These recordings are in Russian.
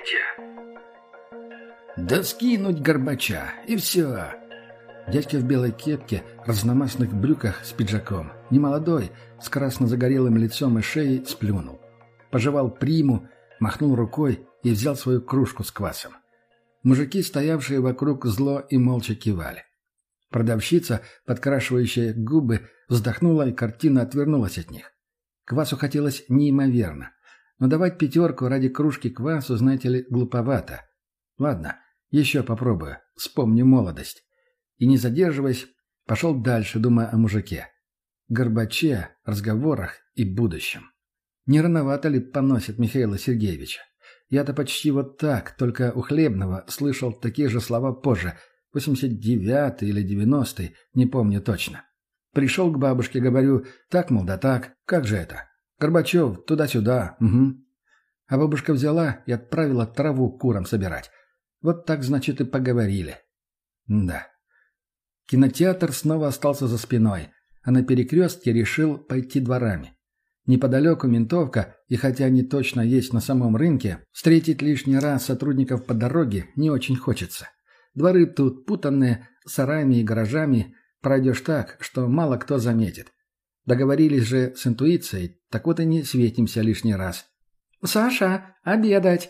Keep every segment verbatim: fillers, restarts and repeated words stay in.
события. Да скинуть Горбача, и все. Дядька в белой кепке, разномастных брюках с пиджаком, немолодой, с красно-загорелым лицом и шеей, сплюнул. Пожевал приму, махнул рукой и взял свою кружку с квасом. Мужики, стоявшие вокруг, зло и молча кивали. Продавщица, подкрашивающая губы, вздохнула и картинно отвернулась от них. Квасу хотелось неимоверно, но давать пятерку ради кружки квасу, знаете ли, глуповато. Ладно, еще попробую, вспомню молодость. И, не задерживаясь, пошел дальше, думая о мужике. Горбаче, разговорах и будущем. Не рановато ли поносит Михаила Сергеевича? Я-то почти вот так, только у Хлебного, слышал такие же слова позже, восемьдесят девятый или девяностый, не помню точно. Пришел к бабушке, говорю, так, мол, да так, как же это? Горбачев, туда-сюда, угу. А бабушка взяла и отправила траву курам собирать. Вот так, значит, и поговорили. Да. Кинотеатр снова остался за спиной, а на перекрестке решил пойти дворами. Неподалеку ментовка, и хотя они точно есть на самом рынке, встретить лишний раз сотрудников по дороге не очень хочется. Дворы тут путанные, сараями и гаражами, пройдешь так, что мало кто заметит. Договорились же с интуицией, так вот и не светимся лишний раз. «Саша, обедать!»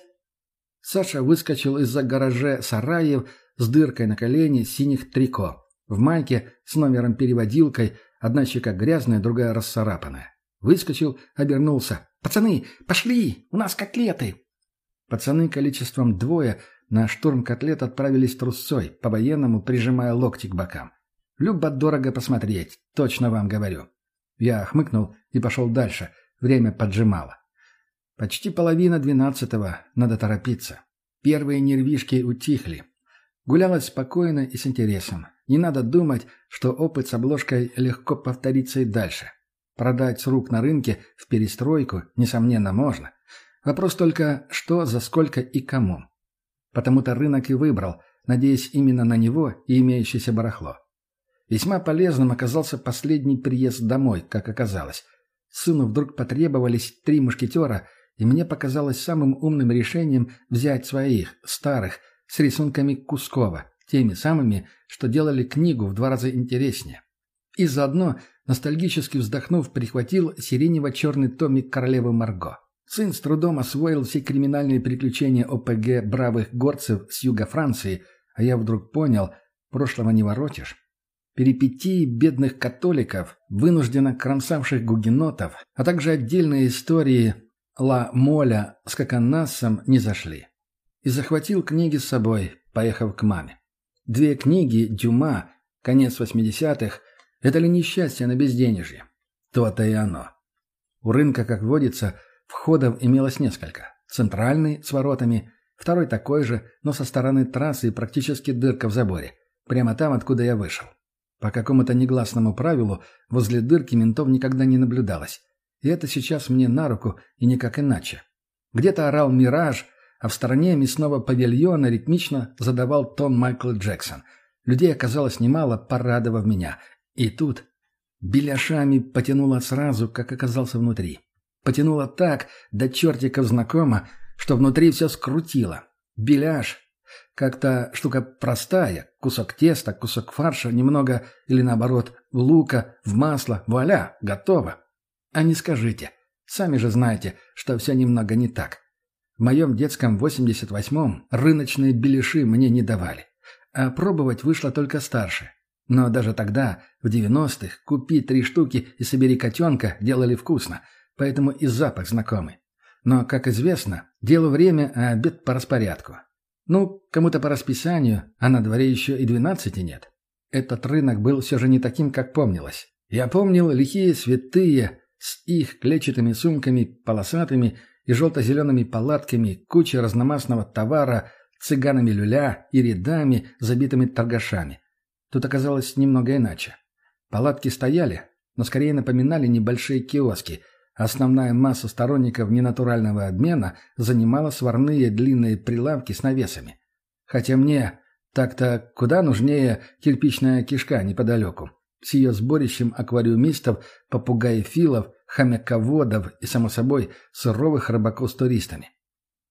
Саша выскочил из-за гараже сараев с дыркой на колене синих трико. В майке с номером-переводилкой, одна щека грязная, другая расцарапанная. Выскочил, обернулся. «Пацаны, пошли! У нас котлеты!» Пацаны количеством двое на штурм котлет отправились трусцой, по-военному прижимая локти к бокам. Любо-дорого посмотреть, точно вам говорю. Я хмыкнул и пошел дальше. Время поджимало. Почти половина двенадцатого, надо торопиться. Первые нервишки утихли. Гулялось спокойно и с интересом. Не надо думать, что опыт с обложкой легко повторится и дальше. Продать с рук на рынке в перестройку, несомненно, можно. Вопрос только, что, за сколько и кому. Потому-то рынок и выбрал, надеясь именно на него и имеющееся барахло. Весьма полезным оказался последний приезд домой, как оказалось. Сыну вдруг потребовались три мушкетера, и мне показалось самым умным решением взять своих, старых, с рисунками Кускова, теми самыми, что делали книгу в два раза интереснее. И заодно, ностальгически вздохнув, прихватил сиренево-черный томик «Королевы Марго». Сын с трудом освоил все криминальные приключения ОПГ бравых горцев с юга Франции, а я вдруг понял, прошлого не воротишь. Перипетии бедных католиков, вынужденно кромсавших гугенотов, а также отдельные истории Ла Моля с Коконассом не зашли. И захватил книги с собой, поехав к маме. Две книги Дюма, конец восьмидесятых, это ли несчастье на безденежье? То-то и оно. У рынка, как водится, входов имелось несколько. Центральный с воротами, второй такой же, но со стороны трассы и практически дырка в заборе. Прямо там, откуда я вышел. По какому-то негласному правилу возле дырки ментов никогда не наблюдалось. И это сейчас мне на руку и никак иначе. Где-то орал «Мираж», а в стороне мясного павильона ритмично задавал тон Майкл Джексон. Людей оказалось немало, порадовав меня. И тут беляшами потянуло сразу, как оказался внутри. Потянуло так, до чертиков знакомо, что внутри все скрутило. Беляш. Как-то штука простая. Кусок теста, кусок фарша, немного, или наоборот, лука, в масло. Вуаля, готово. А не скажите. Сами же знаете, что все немного не так. В моем детском восемьдесят восьмом рыночные беляши мне не давали. А пробовать вышло только старше. Но даже тогда, в девяностых, купи три штуки и собери котенка делали вкусно, поэтому и запах знакомый. Но, как известно, дело время, а обед по распорядку. Ну, кому-то по расписанию, а на дворе еще и двенадцати нет. Этот рынок был все же не таким, как помнилось. Я помнил лихие святые с их клетчатыми сумками, полосатыми и желто-зелеными палатками, кучей разномастного товара, цыганами люля и рядами, забитыми торгашами. Тут оказалось немного иначе. Палатки стояли, но скорее напоминали небольшие киоски. Основная масса сторонников ненатурального обмена занимала сварные длинные прилавки с навесами. Хотя мне так-то куда нужнее кирпичная кишка неподалеку, с ее сборищем аквариумистов, попугаефилов, хомяководов и, само собой, суровых рыбаков с туристами.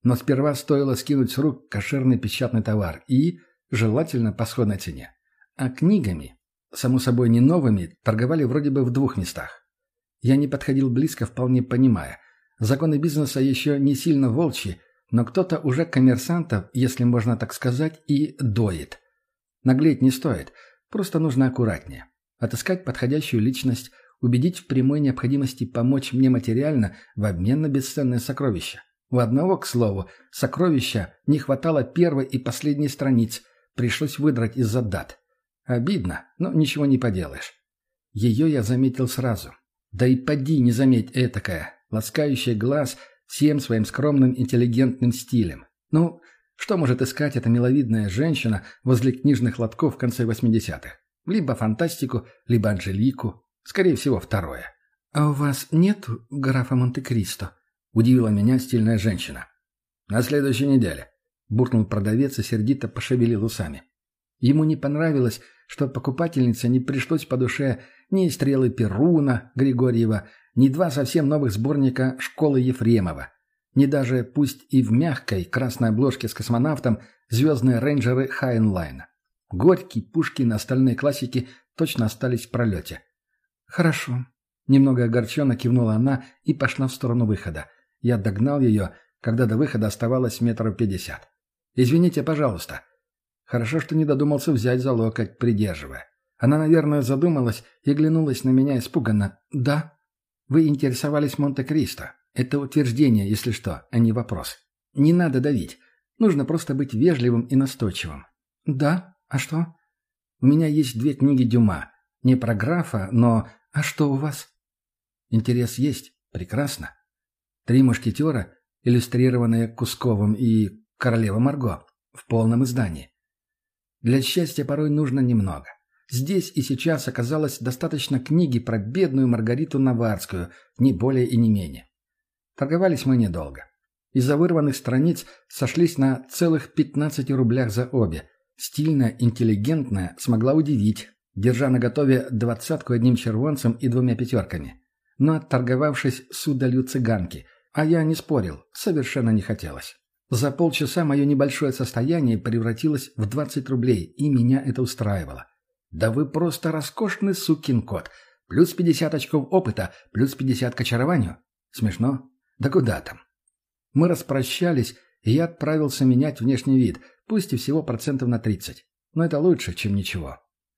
Но сперва стоило скинуть с рук кошерный печатный товар и, желательно, по сходной цене. А книгами, само собой не новыми, торговали вроде бы в двух местах. Я не подходил близко, вполне понимая. Законы бизнеса еще не сильно волчьи, но кто-то уже коммерсантов, если можно так сказать, и доит. Наглеть не стоит, просто нужно аккуратнее. Отыскать подходящую личность, убедить в прямой необходимости помочь мне материально в обмен на бесценное сокровище. У одного, к слову, сокровища не хватало первой и последней страниц, пришлось выдрать из-за дат. Обидно, но ничего не поделаешь. Ее я заметил сразу. Да и поди не заметь этакая, ласкающая глаз всем своим скромным интеллигентным стилем. Ну, что может искать эта миловидная женщина возле книжных лотков в конце восьмидесятых? Либо фантастику, либо Анжелику. Скорее всего, второе. «А у вас нет графа Монте-Кристо?» — удивила меня стильная женщина. «На следующей неделе», — буркнул продавец и сердито пошевелил усами. Ему не понравилось, что покупательнице не пришлось по душе ни «Стрелы Перуна» Григорьева, ни два совсем новых сборника «Школы Ефремова», ни даже, пусть и в мягкой красной обложке с космонавтом, «Звездные рейнджеры» Хайнлайна. Горький, Пушкин и остальные классики точно остались в пролете. «Хорошо». Немного огорченно кивнула она и пошла в сторону выхода. Я догнал ее, когда до выхода оставалось метров пятьдесят. «Извините, пожалуйста». Хорошо, что не додумался взять за локоть, придерживая. Она, наверное, задумалась и глянулась на меня испуганно. «Да. Вы интересовались Монте-Кристо. Это утверждение, если что, а не вопрос. Не надо давить. Нужно просто быть вежливым и настойчивым». «Да? А что?» «У меня есть две книги Дюма. Не про графа, но... А что у вас?» «Интерес есть. Прекрасно. Три мушкетера, иллюстрированные Кусковым, и королева Марго в полном издании. Для счастья порой нужно немного. Здесь и сейчас оказалось достаточно книги про бедную Маргариту Наварскую, не более и не менее. Торговались мы недолго. Из-за вырванных страниц сошлись на целых пятнадцати рублях за обе. Стильная, интеллигентная, смогла удивить, держа наготове двадцатку одним червонцем и двумя пятерками. Но отторговавшись с удалью цыганки, а я не спорил, совершенно не хотелось. За полчаса мое небольшое состояние превратилось в двадцать рублей, и меня это устраивало. Да вы просто роскошный сукин кот. Плюс пятьдесят очков опыта, плюс пятьдесят к очарованию. Смешно? Да куда там? Мы распрощались, и я отправился менять внешний вид, пусть и всего процентов на тридцать. Но это лучше, чем ничего.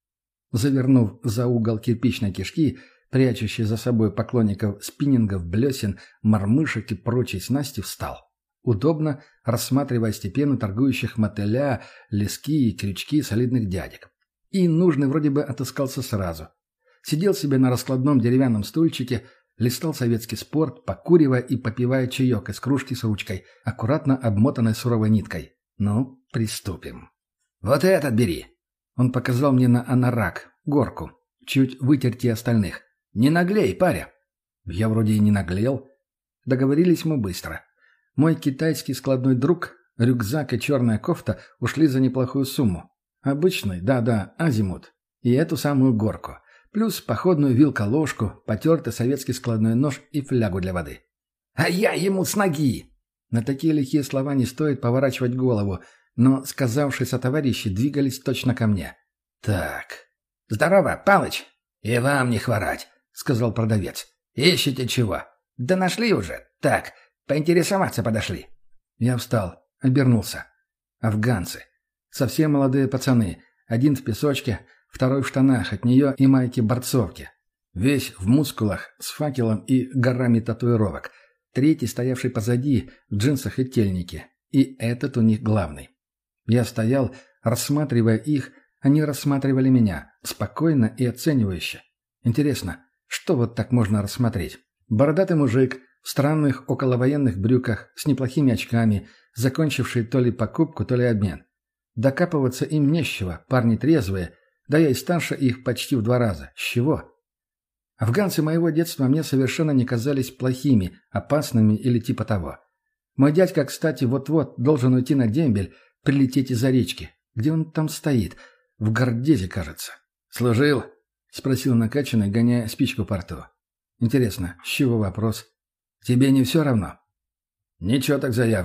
Завернув за угол кирпичной кишки, прячущей за собой поклонников спиннингов, блесен, мормышек и прочей снасти, встал. Удобно, рассматривая степенно торгующих мотыля, лески и крючки солидных дядек. И нужный вроде бы отыскался сразу. Сидел себе на раскладном деревянном стульчике, листал советский спорт, покуривая и попивая чаек из кружки с ручкой, аккуратно обмотанной суровой ниткой. Ну, приступим. «Вот этот бери!» Он показал мне на анорак, горку, чуть вытерти остальных. «Не наглей, паря!» Я вроде и не наглел. Договорились мы быстро. Мой китайский складной друг, рюкзак и черная кофта ушли за неплохую сумму. Обычный, да-да, азимут. И эту самую горку. Плюс походную вилка-ложку, потертый советский складной нож и флягу для воды. «А я ему с ноги!» На такие лихие слова не стоит поворачивать голову, но, сказавшись о товарище, двигались точно ко мне. «Так. Здорово, Палыч!» «И вам не хворать!» — сказал продавец. «Ищете чего?» «Да нашли уже. Так, поинтересоваться подошли». Я встал, обернулся. Афганцы. Совсем молодые пацаны. Один в песочке, второй в штанах от нее и майке-борцовке. Весь в мускулах, с факелом и горами татуировок. Третий, стоявший позади, в джинсах и тельнике. И этот у них главный. Я стоял, рассматривая их, они рассматривали меня, спокойно и оценивающе. Интересно, что вот так можно рассмотреть? Бородатый мужик в странных околовоенных брюках, с неплохими очками, закончивший то ли покупку, то ли обмен. Докапываться им нечего, парни трезвые, да я и старше их почти в два раза. С чего? Афганцы моего детства мне совершенно не казались плохими, опасными или типа того. Мой дядька, кстати, вот-вот должен уйти на дембель, прилететь из-за речки. Где он там стоит? В Гордезе, кажется. «Служил?» — спросил накачанный, гоняя спичку по рту. «Интересно, с чего вопрос? Тебе не все равно?» «Ничего так заявка»,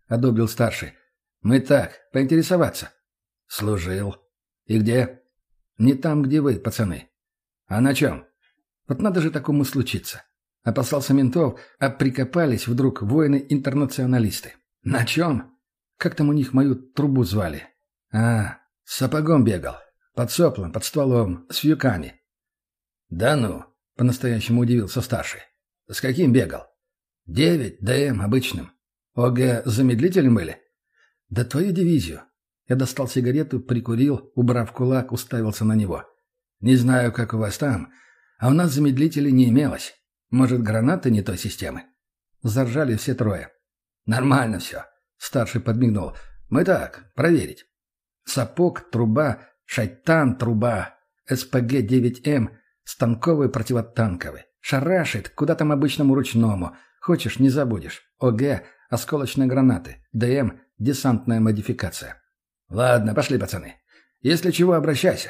— одобрил старший. «Мы так, поинтересоваться». «Служил. И где?» «Не там, где вы, пацаны». «А на чем?» «Вот надо же такому случиться». Опасался ментов, а прикопались вдруг воины-интернационалисты. «На чем?» «Как там у них мою трубу звали?» «А, с сапогом бегал. Под соплом, под стволом, с вьюками». «Да ну!» — по-настоящему удивился старший. «С каким бегал?» «Девять, ДМ, обычным. ОГ замедлителем были?» «Да твою дивизию». Я достал сигарету, прикурил, убрав кулак, уставился на него. «Не знаю, как у вас там, а у нас замедлителей не имелось. Может, гранаты не той системы?» Заржали все трое. «Нормально все», — старший подмигнул. «Мы так, проверить». Сапог, труба, шайтан, труба, СПГ девять эм, станковый противотанковый. Шарашит, куда там обычному ручному. Хочешь, не забудешь. ОГ — осколочные гранаты. ДМ — десантная модификация. «Ладно, пошли, пацаны. Если чего, обращайся».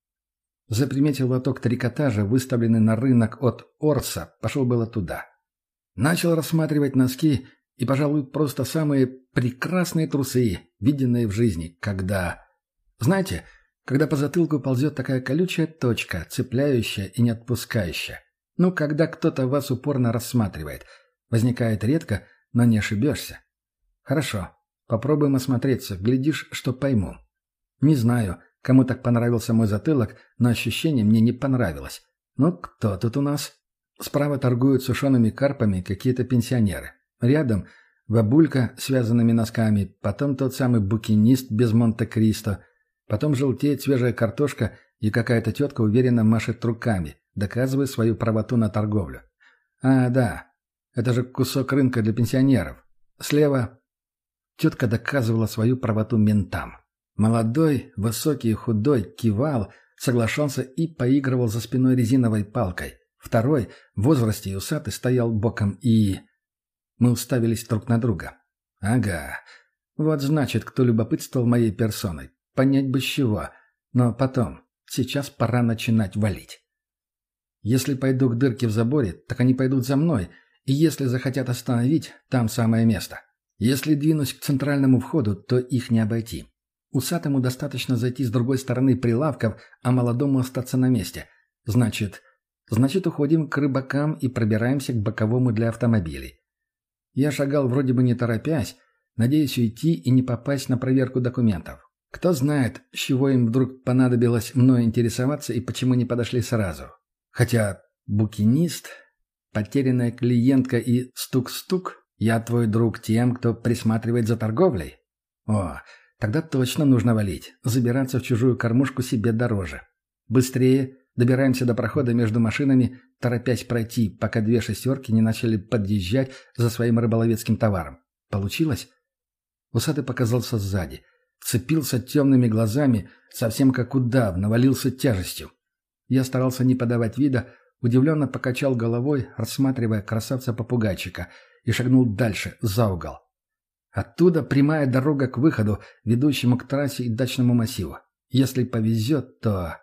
Заприметил лоток трикотажа, выставленный на рынок от Орса, пошел было туда. Начал рассматривать носки и, пожалуй, просто самые прекрасные трусы, виденные в жизни, когда... Знаете, когда по затылку ползет такая колючая точка, цепляющая и не отпускающая. Ну, когда кто-то вас упорно рассматривает. Возникает редко, но не ошибешься. Хорошо, попробуем осмотреться, глядишь, что пойму. Не знаю, кому так понравился мой затылок, но ощущение мне не понравилось. Ну, кто тут у нас? Справа торгуют сушеными карпами какие-то пенсионеры. Рядом бабулька с связанными носками, потом тот самый букинист без Монте-Кристо, потом желтеет свежая картошка, и какая-то тетка уверенно машет руками, доказывая свою правоту на торговлю. А, да, это же кусок рынка для пенсионеров. Слева тетка доказывала свою правоту ментам. Молодой, высокий и худой кивал, соглашался и поигрывал за спиной резиновой палкой. Второй, в возрасте и усатый, стоял боком и... Мы уставились друг на друга. Ага, вот значит, кто любопытствовал моей персоной. Понять бы с чего. Но потом, сейчас пора начинать валить. Если пойду к дырке в заборе, так они пойдут за мной, и если захотят остановить, там самое место. Если двинусь к центральному входу, то их не обойти. Усатому достаточно зайти с другой стороны прилавков, а молодому остаться на месте. Значит, значит уходим к рыбакам и пробираемся к боковому для автомобилей. Я шагал вроде бы не торопясь, надеясь уйти и не попасть на проверку документов. Кто знает, с чего им вдруг понадобилось мной интересоваться и почему не подошли сразу. Хотя букинист, потерянная клиентка и стук-стук, я твой друг тем, кто присматривает за торговлей? О, тогда точно нужно валить, забираться в чужую кормушку себе дороже. Быстрее добираемся до прохода между машинами, торопясь пройти, пока две шестерки не начали подъезжать за своим рыболовецким товаром. Получилось? Усатый показался сзади. Вцепился темными глазами, совсем как удав, навалился тяжестью. Я старался не подавать вида, удивленно покачал головой, рассматривая красавца-попугайчика, и шагнул дальше, за угол. Оттуда прямая дорога к выходу, ведущему к трассе и дачному массиву. Если повезет, то...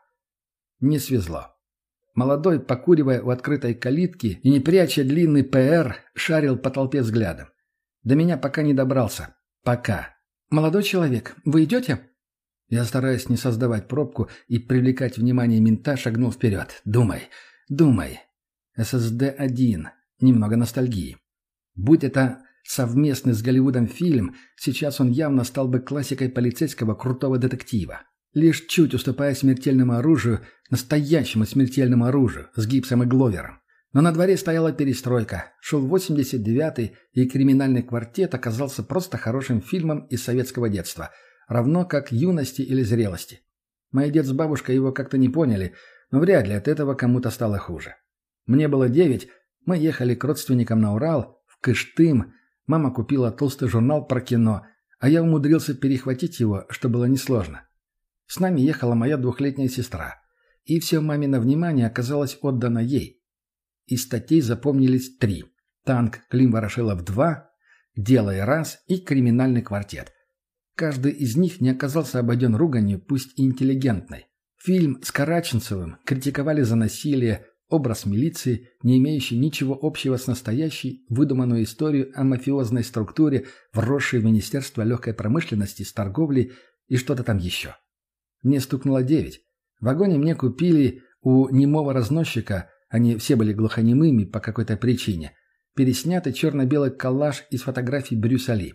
Не свезло. Молодой, покуривая у открытой калитки и не пряча длинный ПР, шарил по толпе взглядом. До меня пока не добрался. Пока. «Молодой человек, вы идете?» Я, стараясь не создавать пробку и привлекать внимание мента, шагнул вперед. «Думай, думай. эс эс дэ один. Немного ностальгии. Будь это совместный с Голливудом фильм, сейчас он явно стал бы классикой полицейского крутого детектива. Лишь чуть уступая смертельному оружию, настоящему смертельному оружию, с гипсом и гловером. Но на дворе стояла перестройка, шел восемьдесят девятый, и «Криминальный квартет» оказался просто хорошим фильмом из советского детства, равно как юности или зрелости. Мой дед с бабушкой его как-то не поняли, но вряд ли от этого кому-то стало хуже. Мне было девять, мы ехали к родственникам на Урал, в Кыштым, мама купила толстый журнал про кино, а я умудрился перехватить его, что было несложно. С нами ехала моя двухлетняя сестра, и все мамино внимание оказалось отдано ей. Из статей запомнились три. «Танк Клим Ворошилов два», «Дело и раз» и «Криминальный квартет». Каждый из них не оказался обойден руганью, пусть и интеллигентной. Фильм с Караченцевым критиковали за насилие, Образ милиции, не имеющий ничего общего с настоящей, выдуманную историю о мафиозной структуре, вросшей в Министерство легкой промышленности с торговлей и что-то там еще. Мне стукнуло девять. В вагоне мне купили у немого разносчика, они все были глухонемыми по какой-то причине, переснятый черно-белый коллаж из фотографий Брюса Ли.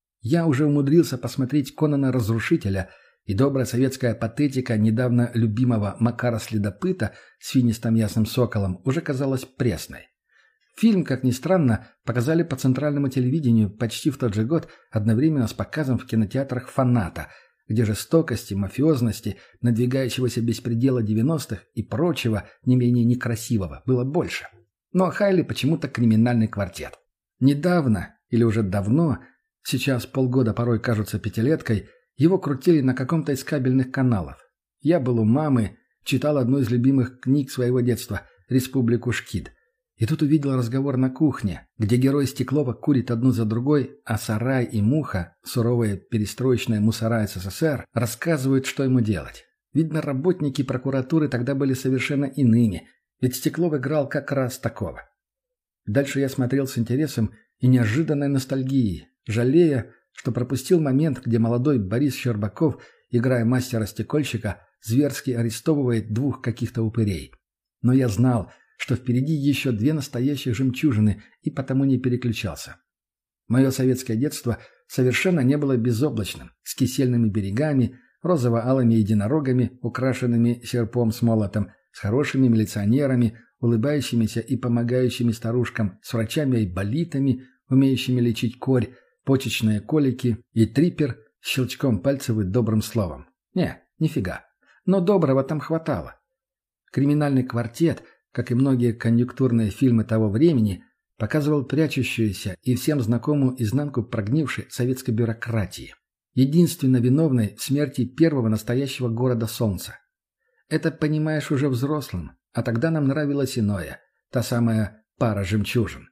Я уже умудрился посмотреть Конана Разрушителя, и добрая советская патетика недавно любимого Макара Следопыта с финистым ясным соколом уже казалась пресной. Фильм, как ни странно, показали по центральному телевидению почти в тот же год, одновременно с показом в кинотеатрах «Фаната», где жестокости, мафиозности, надвигающегося беспредела девяностых и прочего, не менее некрасивого, было больше. Но Хайли почему-то криминальный квартет. Недавно, или уже давно, сейчас полгода порой кажутся пятилеткой, его крутили на каком-то из кабельных каналов. Я был у мамы, читал одну из любимых книг своего детства «Республику Шкид». И тут увидел разговор на кухне, где герой Стеклова курит одну за другой, а Сарай и Муха, суровые перестроечные мусора СССР, рассказывают, что ему делать. Видно, работники прокуратуры тогда были совершенно иными, ведь Стеклов играл как раз такого. Дальше я смотрел с интересом и неожиданной ностальгией, жалея, что пропустил момент, где молодой Борис Щербаков, играя мастера-стекольщика, зверски арестовывает двух каких-то упырей. Но я знал, что впереди еще две настоящие жемчужины, и потому не переключался. Мое советское детство совершенно не было безоблачным, с кисельными берегами, розово-алыми единорогами, украшенными серпом с молотом, с хорошими милиционерами, улыбающимися и помогающими старушкам, с врачами-айболитами, умеющими лечить корь, почечные колики и трипер с щелчком пальцев и добрым словом. Не, нифига. Но доброго там хватало. Криминальный квартет, как и многие конъюнктурные фильмы того времени, показывал прячущуюся и всем знакомую изнанку прогнившей советской бюрократии, единственно виновной в смерти первого настоящего города Солнца. Это понимаешь уже взрослым, а тогда нам нравилось иное, та самая пара жемчужин.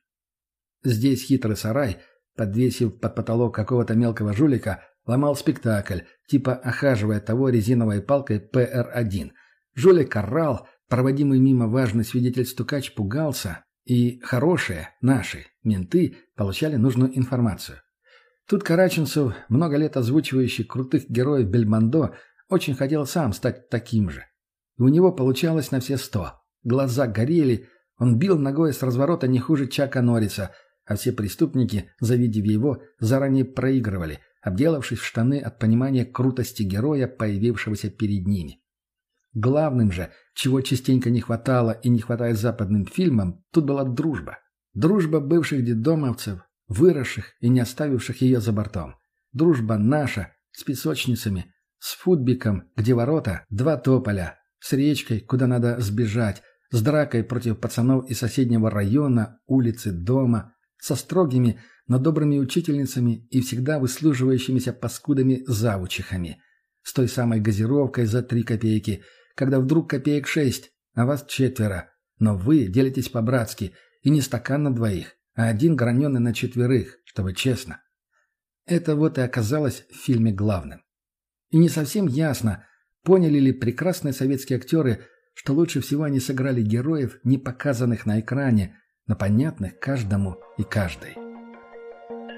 Здесь хитрый Сарай, подвесив под потолок какого-то мелкого жулика, ломал спектакль, типа охаживая того резиновой палкой Пэ Эр один. Жулик орал, проводимый мимо важный свидетель-стукач пугался, и хорошие, наши, менты получали нужную информацию. Тут Караченцев, много лет озвучивающий крутых героев Бельмондо, очень хотел сам стать таким же. И у него получалось на все сто. Глаза горели, он бил ногой с разворота не хуже Чака Норриса, а все преступники, завидев его, заранее проигрывали, обделавшись в штаны от понимания крутости героя, появившегося перед ними. Главным же, чего частенько не хватало и не хватает западным фильмам, тут была дружба. Дружба бывших детдомовцев, выросших и не оставивших ее за бортом. Дружба наша, с песочницами, с футбиком, где ворота, два тополя, с речкой, куда надо сбежать, с дракой против пацанов из соседнего района, улицы, дома, со строгими, но добрыми учительницами и всегда выслуживающимися паскудами-завучихами, с той самой газировкой за три копейки, когда вдруг копеек шесть, а вас четверо, но вы делитесь по-братски, и не стакан на двоих, а один граненый на четверых, чтобы честно. Это вот и оказалось в фильме главным. И не совсем ясно, поняли ли прекрасные советские актеры, что лучше всего они сыграли героев, не показанных на экране, но понятных каждому и каждой.